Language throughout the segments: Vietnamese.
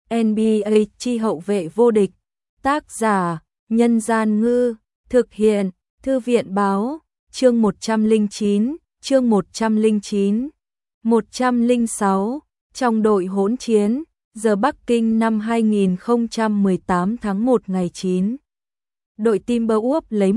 NBA chi hậu vệ vô địch. Tác giả: Nhân Gian Ngư. Thực hiện: Thư viện Báo. Chương 109. Chương 109. 106. Trong đội hỗn chiến. Giờ Bắc Kinh năm 2018 tháng 1 ngày 9. Đội Timberwolves lấy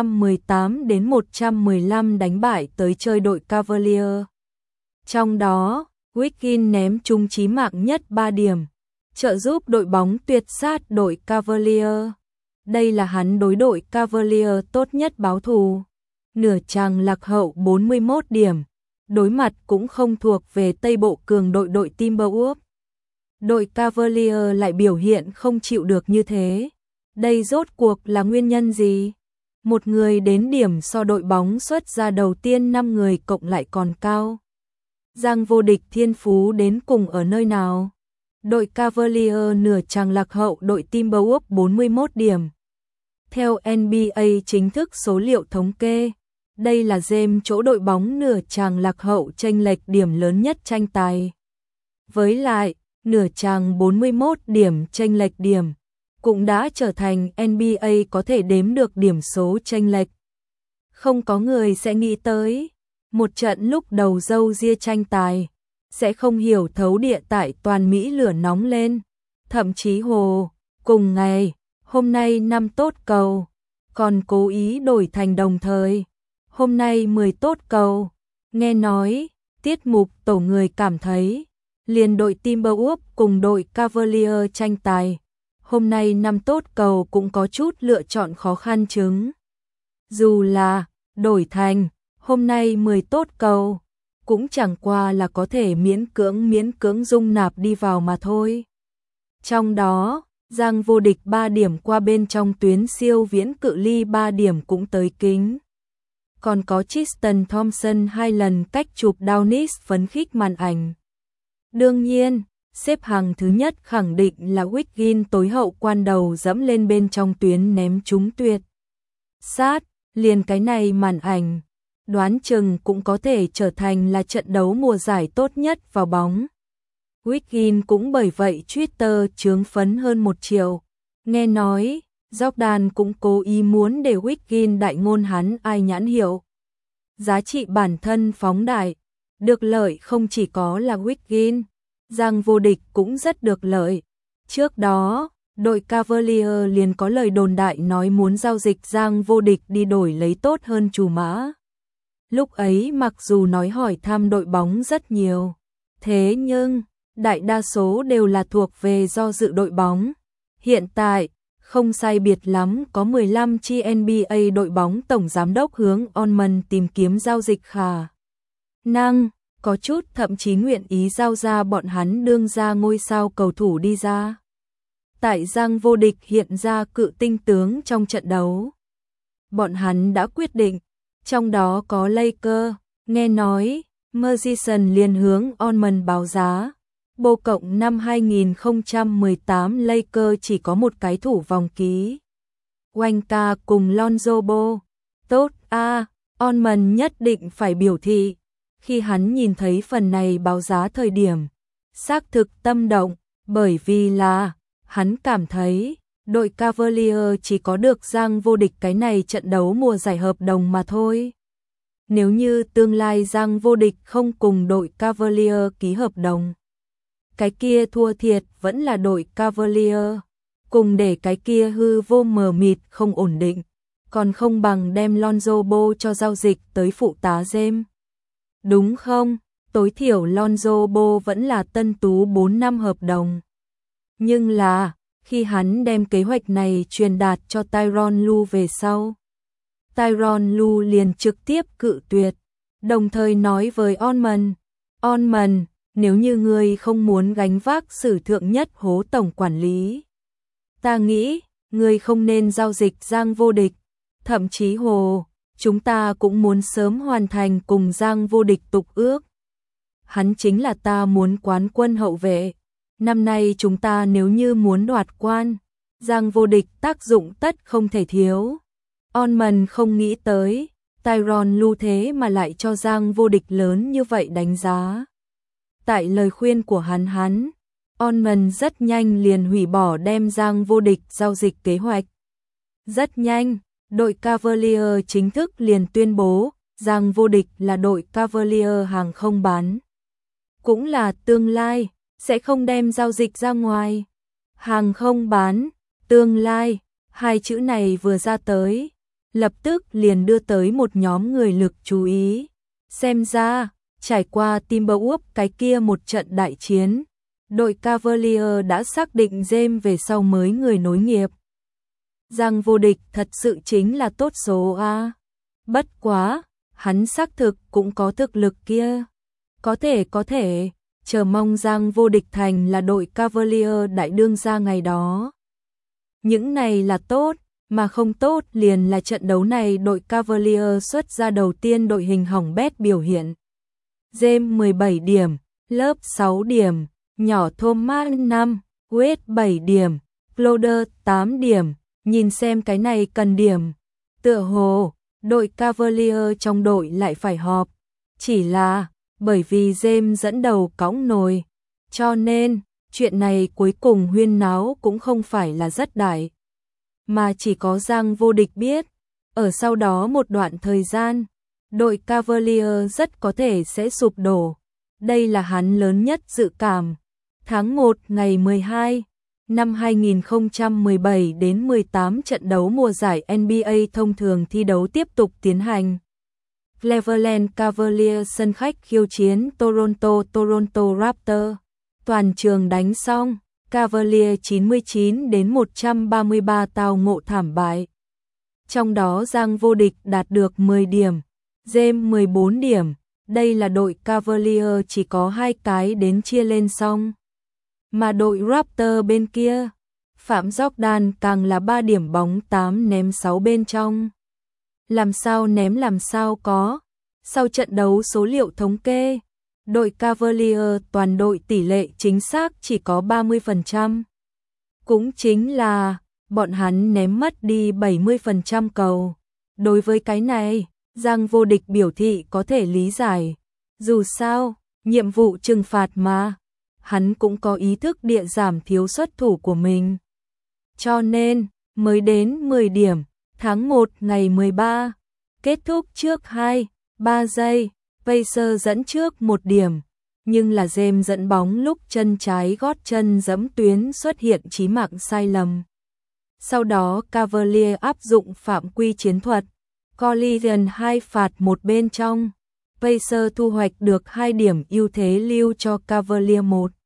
118-115 đánh bại tới chơi đội Cavaliers. Trong đó, Wiggins ném trúng chí mạng nhất 3 điểm, trợ giúp đội bóng tuyệt sát đội Cavaliers. Đây là hắn đối đội Cavaliers tốt nhất báo thù. Nửa chàng lạc hậu 41 điểm, đối mặt cũng không thuộc về Tây Bộ cường đội Timberwolves. Đội Cavaliers lại biểu hiện không chịu được như thế. Đây rốt cuộc là nguyên nhân gì? Một người đến điểm so đội bóng xuất ra đầu tiên 5 người cộng lại còn cao. Giang vô địch thiên phú đến cùng ở nơi nào? Đội Cavaliers nửa chàng lạc hậu đội Timberwolves 41 điểm. Theo NBA chính thức số liệu thống kê, đây là game chỗ đội bóng nửa chàng lạc hậu chênh lệch điểm lớn nhất tranh tài. Với lại, nửa chàng 41 điểm chênh lệch điểm cũng đã trở thành NBA có thể đếm được điểm số chênh lệch. Không có người sẽ nghĩ tới một trận lúc đầu râu ria tranh tài sẽ không hiểu thấu địa tại toàn Mỹ lửa nóng lên. Thậm chí cùng ngày, hôm nay 5 tốt cầu, còn cố ý đổi thành đồng thời. Hôm nay 10 tốt cầu. Nghe nói, tiết mục tổ người cảm thấy liền đội Timberwolves cùng đội Cavaliers tranh tài. Hôm nay 5 tốt cầu cũng có chút lựa chọn khó khăn chứng. Dù là đổi thành hôm nay 10 tốt cầu, cũng chẳng qua là có thể miễn cưỡng dung nạp đi vào mà thôi. Trong đó, Giang vô địch 3 điểm qua bên trong tuyến siêu viễn cự ly 3 điểm cũng tới kính. Còn có Tristan Thompson 2 lần cách chụp Downis phấn khích màn ảnh. Đương nhiên, xếp hàng thứ nhất khẳng định là Wiggins tối hậu quan đầu dẫm lên bên trong tuyến ném trúng tuyệt sát, liền cái này màn ảnh, đoán chừng cũng có thể trở thành là trận đấu mùa giải tốt nhất vào bóng. Wiggins cũng bởi vậy Twitter chướng phấn hơn 1 triệu. Nghe nói, Jordan cũng cố ý muốn để Wiggins đại ngôn hắn ai nhãn hiệu. Giá trị bản thân phóng đại, được lợi không chỉ có là Wiggins, Giang vô địch cũng rất được lợi. Trước đó, đội Cavaliers liền có lời đồn đại nói muốn giao dịch Giang vô địch đi đổi lấy tốt hơn chủ mã. Lúc ấy mặc dù nói hỏi thăm đội bóng rất nhiều, thế nhưng đại đa số đều là thuộc về do dự đội bóng. Hiện tại, không sai biệt lắm có 15 chi NBA đội bóng tổng giám đốc hướng Onman tìm kiếm giao dịch khả năng, có chút thậm chí nguyện ý giao ra bọn hắn đương ra ngôi sao cầu thủ đi ra. Tại Giang vô địch hiện ra cự tinh tướng trong trận đấu. Bọn hắn đã quyết định, trong đó có Lakers, nghe nói, Mergison liền hướng Onman báo giá. Bô cộng năm 2018 Lakers chỉ có một cái thủ vòng ký. Wangka cùng Lonzo Ball. Tốt Onman nhất định phải biểu thị. Khi hắn nhìn thấy phần này báo giá thời điểm, xác thực tâm động, bởi vì là hắn cảm thấy đội Cavaliers chỉ có được Giang vô địch cái này trận đấu mùa giải hợp đồng mà thôi. Nếu như tương lai Giang vô địch không cùng đội Cavaliers ký hợp đồng, cái kia thua thiệt vẫn là đội Cavaliers, cùng để cái kia hư vô mờ mịt không ổn định, còn không bằng đem Lonzo Ball cho giao dịch tới phụ tá James. Đúng không? Tối thiểu Lonzo Ball vẫn là tân tú 4 năm hợp đồng. Nhưng là, khi hắn đem kế hoạch này truyền đạt cho Tyronn Lue về sau, Tyronn Lue liền trực tiếp cự tuyệt, đồng thời nói với Onman, nếu như ngươi không muốn gánh vác sử thượng nhất hố tổng quản lý, ta nghĩ, ngươi không nên giao dịch Giang vô địch, thậm chí chúng ta cũng muốn sớm hoàn thành cùng Giang vô địch tục ước. Hắn chính là ta muốn quán quân hậu vệ. Năm nay chúng ta nếu như muốn đoạt quan, Giang vô địch tác dụng tất không thể thiếu. Onman không nghĩ tới, Tyronn Lue thế mà lại cho Giang vô địch lớn như vậy đánh giá. Tại lời khuyên của hắn Ormond rất nhanh liền hủy bỏ đem Giang Vô Địch giao dịch kế hoạch. Rất nhanh, đội Cavalier chính thức liền tuyên bố Giang Vô Địch là đội Cavalier hàng không bán. Cũng là tương lai, sẽ không đem giao dịch ra ngoài. Hàng không bán, tương lai, hai chữ này vừa ra tới, lập tức liền đưa tới một nhóm người lực chú ý. Xem ra, trải qua Timberwolves cái kia một trận đại chiến, đội Cavalier đã xác định James về sau mới người nối nghiệp. Giang Vô Địch thật sự chính là tốt số a. Bất quá, hắn xác thực cũng có thực lực kia. Có thể, chờ mong Giang Vô Địch thành là đội Cavalier đại đương gia ngày đó. Những này là tốt, mà không tốt liền là trận đấu này đội Cavalier xuất ra đầu tiên đội hình hỏng bét biểu hiện. James 17 điểm, Love 6 điểm, nhỏ Thomas 5, Wade 7 điểm, Crowder 8 điểm, nhìn xem cái này cần điểm. Tựa hồ, đội Cavalier trong đội lại phải họp, chỉ là bởi vì James dẫn đầu cõng nồi, cho nên chuyện này cuối cùng huyên náo cũng không phải là rất đại, mà chỉ có Giang Vô Địch biết. Ở sau đó một đoạn thời gian, đội Cavalier rất có thể sẽ sụp đổ. Đây là hắn lớn nhất dự cảm. Tháng 1 ngày 12 năm 2017 đến 18 trận đấu mùa giải NBA thông thường thi đấu tiếp tục tiến hành. Cleveland Cavaliers sân khách khiêu chiến Toronto Raptors. Toàn trường đánh xong, Cavaliers 99 đến 133 tao ngộ thảm bại. Trong đó Giang Vô Địch đạt được 10 điểm, James 14 điểm. Đây là đội Cavaliers chỉ có 2 cái đến chia lên xong. Mà đội Raptors bên kia, Phạm Jordan càng là 3 điểm bóng 8 ném 6 bên trong. Làm sao ném làm sao có. Sau trận đấu số liệu thống kê, đội Cavaliers toàn đội tỷ lệ chính xác chỉ có 30%. Cũng chính là bọn hắn ném mất đi 70% cầu. Đối với cái này, Giang Vô Địch biểu thị có thể lý giải. Dù sao, nhiệm vụ trừng phạt mà, hắn cũng có ý thức địa giảm thiếu xuất thủ của mình. Cho nên, mới đến 10 điểm, tháng 1 ngày 13, kết thúc trước 2-3 giây, Pacers dẫn trước 1 điểm, nhưng là James dẫn bóng lúc chân trái gót chân giẫm tuyến xuất hiện chí mạng sai lầm. Sau đó Cavaliers áp dụng phạm quy chiến thuật, collision 2 phạt 1 bên trong. Pacers thu hoạch được 2 điểm ưu thế lưu cho Cavaliers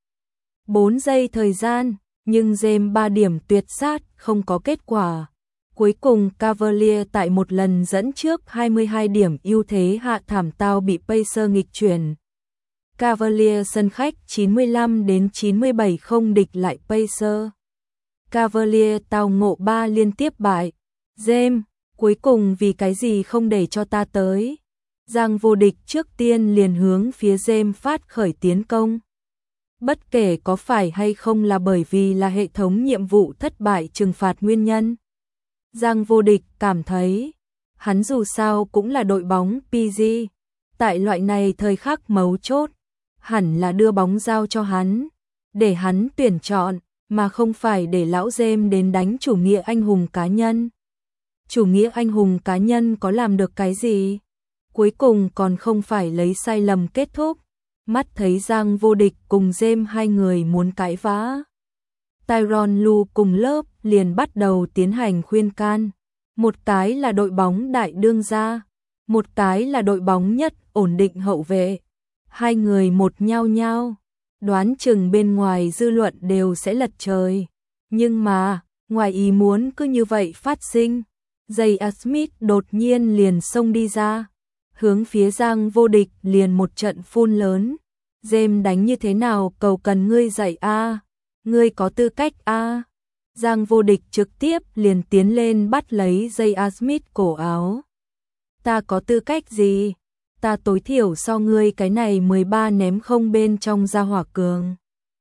1-4 giây thời gian, nhưng James 3 điểm tuyệt sát không có kết quả. Cuối cùng Cavaliers tại một lần dẫn trước 22 điểm ưu thế hạ thảm tao bị Pacers nghịch chuyển. Cavaliers sân khách 95 đến 97 không địch lại Pacers. Cavaliers tao ngộ 3 liên tiếp bại. James, cuối cùng vì cái gì không để cho ta tới? Giang Vô Địch trước tiên liền hướng phía James phát khởi tiến công. Bất kể có phải hay không là bởi vì là hệ thống nhiệm vụ thất bại trừng phạt nguyên nhân. Giang Vô Địch cảm thấy, hắn dù sao cũng là đội bóng PG. Tại loại này thời khắc mấu chốt, hẳn là đưa bóng giao cho hắn, để hắn tuyển chọn, mà không phải để lão James đến đánh chủ nghĩa anh hùng cá nhân. Chủ nghĩa anh hùng cá nhân có làm được cái gì? Cuối cùng còn không phải lấy sai lầm kết thúc. Mắt thấy Giang Vô Địch cùng James hai người muốn cãi vã, Tyronn Lue cùng lớp liền bắt đầu tiến hành khuyên can. Một cái là đội bóng đại đương gia, một cái là đội bóng nhất ổn định hậu vệ. Hai người một nhau nhau, đoán chừng bên ngoài dư luận đều sẽ lật trời. Nhưng mà, ngoài ý muốn cứ như vậy phát sinh. J.R. Smith đột nhiên liền xông đi ra, hướng phía Giang Vô Địch liền một trận phun lớn. James đánh như thế nào cầu cần ngươi dạy a, ngươi có tư cách a. Giang Vô Địch trực tiếp liền tiến lên bắt lấy J.R. Smith cổ áo. Ta có tư cách gì? Ta tối thiểu so ngươi cái này 13 ném không bên trong ra hỏa cường.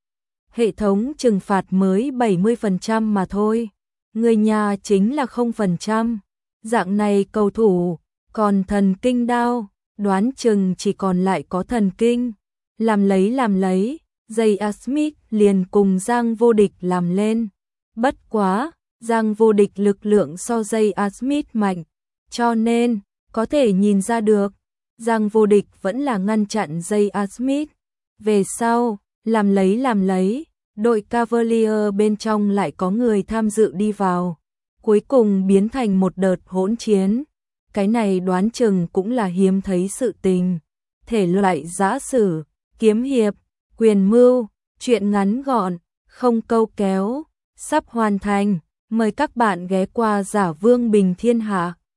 Hệ thống trừng phạt mới 70% mà thôi. Người nhà chính là 0%. Dạng này cầu thủ, còn thần kinh đao, đoán chừng chỉ còn lại có thần kinh. Làm lấy, J.R. Smith liền cùng Giang Vô Địch làm lên. Bất quá, Giang Vô Địch lực lượng so J.R. Smith mạnh, cho nên, có thể nhìn ra được, Giang Vô Địch vẫn là ngăn chặn J.R. Smith. Về sau, làm lấy, đội Cavalier bên trong lại có người tham dự đi vào, cuối cùng biến thành một đợt hỗn chiến. Cái này đoán chừng cũng là hiếm thấy sự tình. Thể loại giã sử, kiếm hiệp, quyền mưu, truyện ngắn gọn, không câu kéo, sắp hoàn thành. Mời các bạn ghé qua Giả Vương Bình Thiên Hạ.